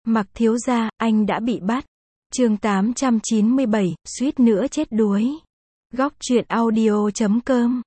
Mặc thiếu gia, anh đã bị bắt. Chương 897, suýt nữa chết đuối. Góc truyện audio.com.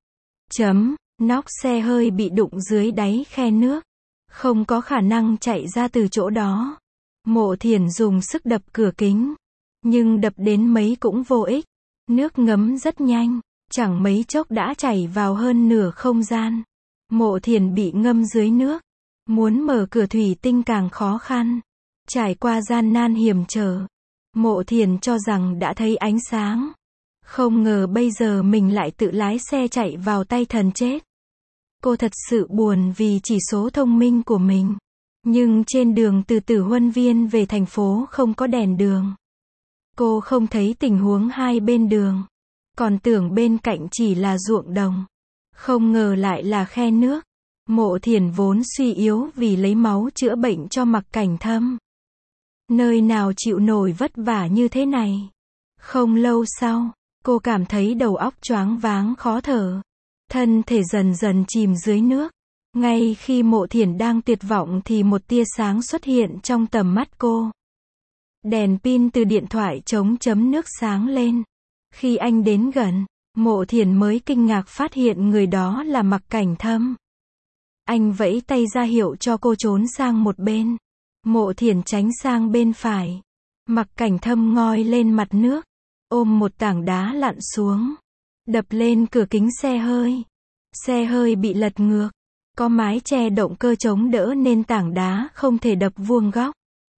Nóc xe hơi bị đụng dưới đáy khe nước. Không có khả năng chạy ra từ chỗ đó. Mộ Thiển dùng sức đập cửa kính. Nhưng đập đến mấy cũng vô ích. Nước ngấm rất nhanh. Chẳng mấy chốc đã chảy vào hơn nửa không gian. Mộ Thiển bị ngâm dưới nước. Muốn mở cửa thủy tinh càng khó khăn. Trải qua gian nan hiểm trở. Mộ Thiển cho rằng đã thấy ánh sáng. Không ngờ bây giờ mình lại tự lái xe chạy vào tay thần chết. Cô thật sự buồn vì chỉ số thông minh của mình. Nhưng trên đường từ Tử Huân Viên về thành phố không có đèn đường. Cô không thấy tình huống hai bên đường. Còn tưởng bên cạnh chỉ là ruộng đồng. Không ngờ lại là khe nước. Mộ Thiển vốn suy yếu vì lấy máu chữa bệnh cho Mặc Cảnh Thâm. Nơi nào chịu nổi vất vả như thế này. Không lâu sau, cô cảm thấy đầu óc choáng váng khó thở. Thân thể dần dần chìm dưới nước. Ngay khi Mộ Thiển đang tuyệt vọng thì một tia sáng xuất hiện trong tầm mắt cô. Đèn pin từ điện thoại chống chấm nước sáng lên. Khi anh đến gần, Mộ Thiển mới kinh ngạc phát hiện người đó là Mặc Cảnh Thâm. Anh vẫy tay ra hiệu cho cô trốn sang một bên. Mộ Thiển tránh sang bên phải. Mặc Cảnh Thâm ngoi lên mặt nước. Ôm một tảng đá lặn xuống. Đập lên cửa kính xe hơi. Xe hơi bị lật ngược. Có mái che động cơ chống đỡ nên tảng đá không thể đập vuông góc.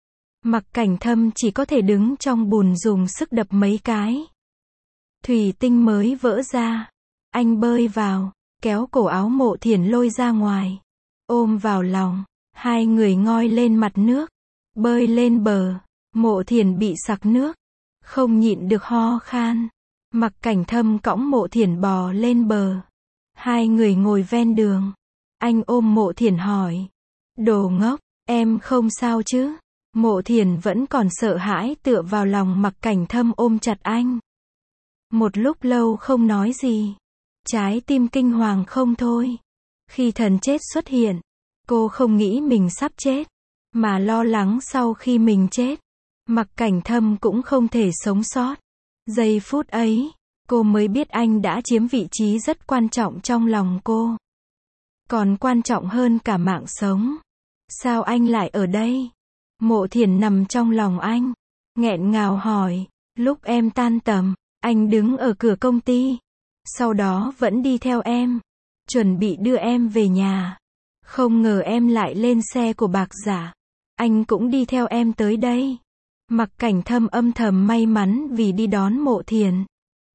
Mặc Cảnh Thâm chỉ có thể đứng trong bùn dùng sức đập mấy cái. Thủy tinh mới vỡ ra. Anh bơi vào, kéo cổ áo Mộ Thiển lôi ra ngoài. Ôm vào lòng. Hai người ngoi lên mặt nước. Bơi lên bờ. Mộ Thiển bị sặc nước. Không nhịn được ho khan. Mặc Cảnh Thâm cõng Mộ Thiển bò lên bờ. Hai người ngồi ven đường. Anh ôm Mộ Thiển hỏi. Đồ ngốc, em không sao chứ? Mộ Thiển vẫn còn sợ hãi tựa vào lòng Mặc Cảnh Thâm ôm chặt anh. Một lúc lâu không nói gì. Trái tim kinh hoàng không thôi. Khi thần chết xuất hiện, cô không nghĩ mình sắp chết, mà lo lắng sau khi mình chết, Mặc Cảnh Thâm cũng không thể sống sót. Giây phút ấy, cô mới biết anh đã chiếm vị trí rất quan trọng trong lòng cô. Còn quan trọng hơn cả mạng sống. Sao anh lại ở đây? Mộ Thiển nằm trong lòng anh, nghẹn ngào hỏi. Lúc em tan tầm, anh đứng ở cửa công ty. Sau đó vẫn đi theo em, chuẩn bị đưa em về nhà. Không ngờ em lại lên xe của Bạc Giả. Anh cũng đi theo em tới đây. Mặc Cảnh Thâm âm thầm may mắn vì đi đón Mộ Thiển.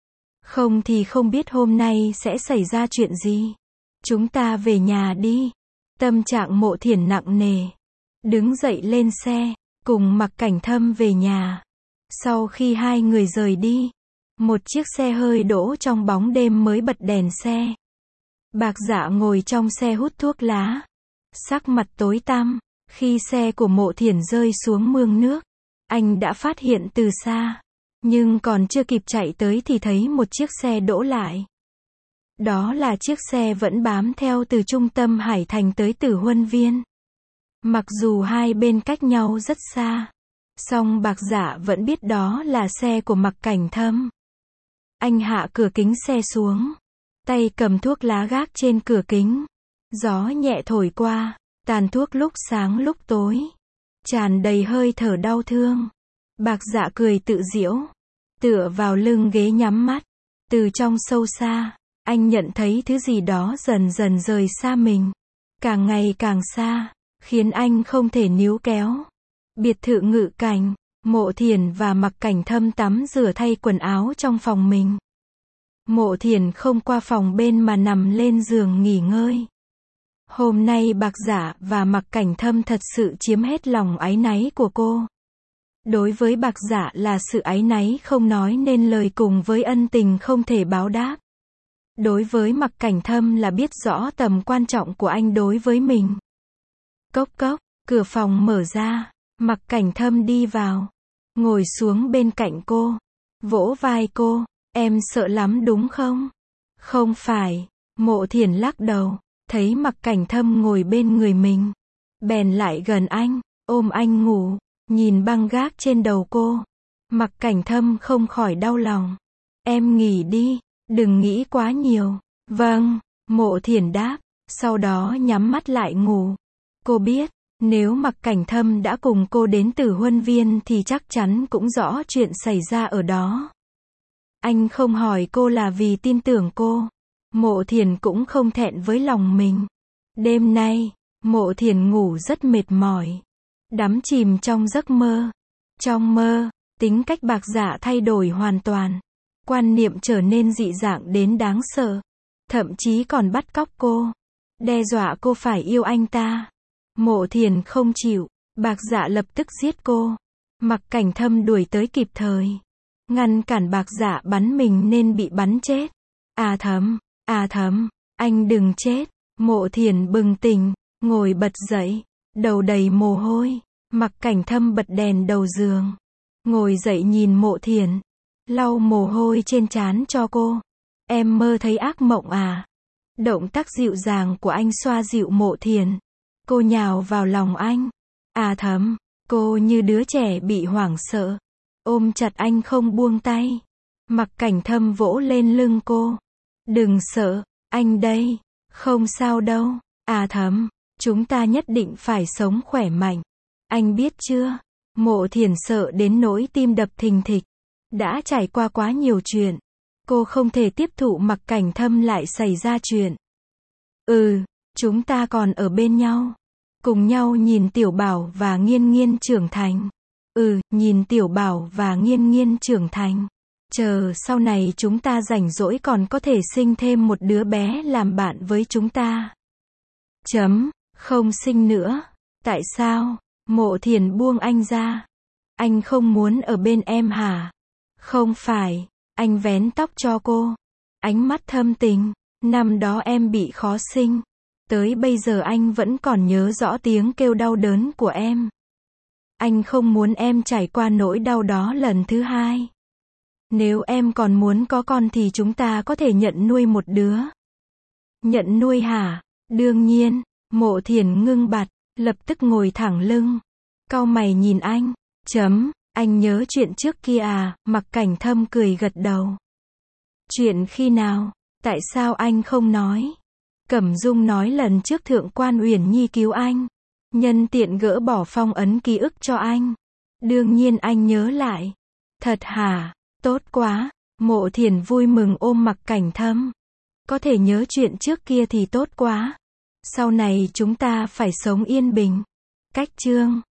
Không thì không biết hôm nay sẽ xảy ra chuyện gì. Chúng ta về nhà đi. Tâm trạng Mộ Thiển nặng nề. Đứng dậy lên xe, cùng Mặc Cảnh Thâm về nhà. Sau khi hai người rời đi, một chiếc xe hơi đỗ trong bóng đêm mới bật đèn xe. Bạc Dạ ngồi trong xe hút thuốc lá. Sắc mặt tối tăm. Khi xe của Mộ Thiển rơi xuống mương nước, anh đã phát hiện từ xa. Nhưng còn chưa kịp chạy tới thì thấy một chiếc xe đỗ lại. Đó là chiếc xe vẫn bám theo từ trung tâm Hải Thành tới Tử Huân Viên. Mặc dù hai bên cách nhau rất xa, song Bạc Dạ vẫn biết đó là xe của Mặc Cảnh Thâm. Anh hạ cửa kính xe xuống. Tay cầm thuốc lá gác trên cửa kính. Gió nhẹ thổi qua, tàn thuốc lúc sáng lúc tối. Tràn đầy hơi thở đau thương. Bạc Dạ cười tự giễu. Tựa vào lưng ghế nhắm mắt. Từ trong sâu xa, anh nhận thấy thứ gì đó dần dần rời xa mình. Càng ngày càng xa, khiến anh không thể níu kéo. Biệt thự Ngự Cảnh, Mộ Thiển và Mặc Cảnh Thâm tắm rửa thay quần áo trong phòng mình. Mộ Thiển không qua phòng bên mà nằm lên giường nghỉ ngơi. Hôm nay Bạc Giả và Mặc Cảnh Thâm thật sự chiếm hết lòng áy náy của cô. Đối với Bạc Giả là sự áy náy không nói nên lời cùng với ân tình không thể báo đáp. Đối với Mặc Cảnh Thâm là biết rõ tầm quan trọng của anh đối với mình. Cốc cốc, cửa phòng mở ra. Mặc Cảnh Thâm đi vào. Ngồi xuống bên cạnh cô. Vỗ vai cô. Em sợ lắm đúng không? Không phải. Mộ Thiển lắc đầu. Thấy Mặc Cảnh Thâm ngồi bên người mình. Bèn lại gần anh. Ôm anh ngủ. Nhìn băng gác trên đầu cô, Mặc Cảnh Thâm không khỏi đau lòng. Em nghỉ đi, đừng nghĩ quá nhiều. Vâng, Mộ Thiển đáp, sau đó nhắm mắt lại ngủ. Cô biết, nếu Mặc Cảnh Thâm đã cùng cô đến Tử Huân Viên thì chắc chắn cũng rõ chuyện xảy ra ở đó. Anh không hỏi cô là vì tin tưởng cô. Mộ Thiển cũng không thẹn với lòng mình. Đêm nay, Mộ Thiển ngủ rất mệt mỏi, đắm chìm trong giấc mơ. Trong mơ, tính cách Bạc Dạ thay đổi hoàn toàn. Quan niệm trở nên dị dạng đến đáng sợ. Thậm chí còn bắt cóc cô, đe dọa cô phải yêu anh ta. Mộ Thiển không chịu, Bạc Dạ lập tức giết cô. Mặc Cảnh Thâm đuổi tới kịp thời, ngăn cản Bạc Dạ bắn mình nên bị bắn chết. À Thấm, anh đừng chết. Mộ Thiển bừng tỉnh, ngồi bật dậy, đầu đầy mồ hôi. Mặc Cảnh Thâm bật đèn đầu giường, ngồi dậy nhìn Mộ Thiển, lau mồ hôi trên trán cho cô. Em mơ thấy ác mộng à? Động tác dịu dàng của anh xoa dịu Mộ Thiển. Cô nhào vào lòng anh. À Thấm, cô như đứa trẻ bị hoảng sợ, ôm chặt anh không buông tay. Mặc Cảnh Thâm vỗ lên lưng cô. Đừng sợ, anh đây, không sao đâu. À Thấm, chúng ta nhất định phải sống khỏe mạnh. Anh biết chưa? Mộ Thiển sợ đến nỗi tim đập thình thịch. Đã trải qua quá nhiều chuyện. Cô không thể tiếp thụ Mặc Cảnh Thâm lại xảy ra chuyện. Chúng ta còn ở bên nhau. Cùng nhau nhìn Tiểu Bảo và Nghiên Nghiên trưởng thành. Nhìn Tiểu Bảo và Nghiên Nghiên trưởng thành. Chờ sau này chúng ta rảnh rỗi còn có thể sinh thêm một đứa bé làm bạn với chúng ta. Không sinh nữa. Tại sao? Mộ Thiển buông anh ra. Anh không muốn ở bên em hả? Không phải. Anh vén tóc cho cô. Ánh mắt thâm tình. Năm đó em bị khó sinh. Tới bây giờ anh vẫn còn nhớ rõ tiếng kêu đau đớn của em. Anh không muốn em trải qua nỗi đau đó lần thứ hai. Nếu em còn muốn có con thì chúng ta có thể nhận nuôi một đứa. Nhận nuôi hả? Đương nhiên. Mộ Thiển ngưng bặt, lập tức ngồi thẳng lưng, cau mày nhìn anh. Anh nhớ chuyện trước kia à? Mặc Cảnh Thâm cười gật đầu. Chuyện khi nào? Tại sao anh không nói? Cẩm Dung nói lần trước Thượng quan Uyển Nhi cứu anh, nhân tiện gỡ bỏ phong ấn ký ức cho anh. Đương nhiên anh nhớ lại. Thật hả? Tốt quá. Mộ Thiển vui mừng ôm Mặc Cảnh Thâm. Có thể nhớ chuyện trước kia thì tốt quá. Sau này chúng ta phải sống yên bình. Cách chương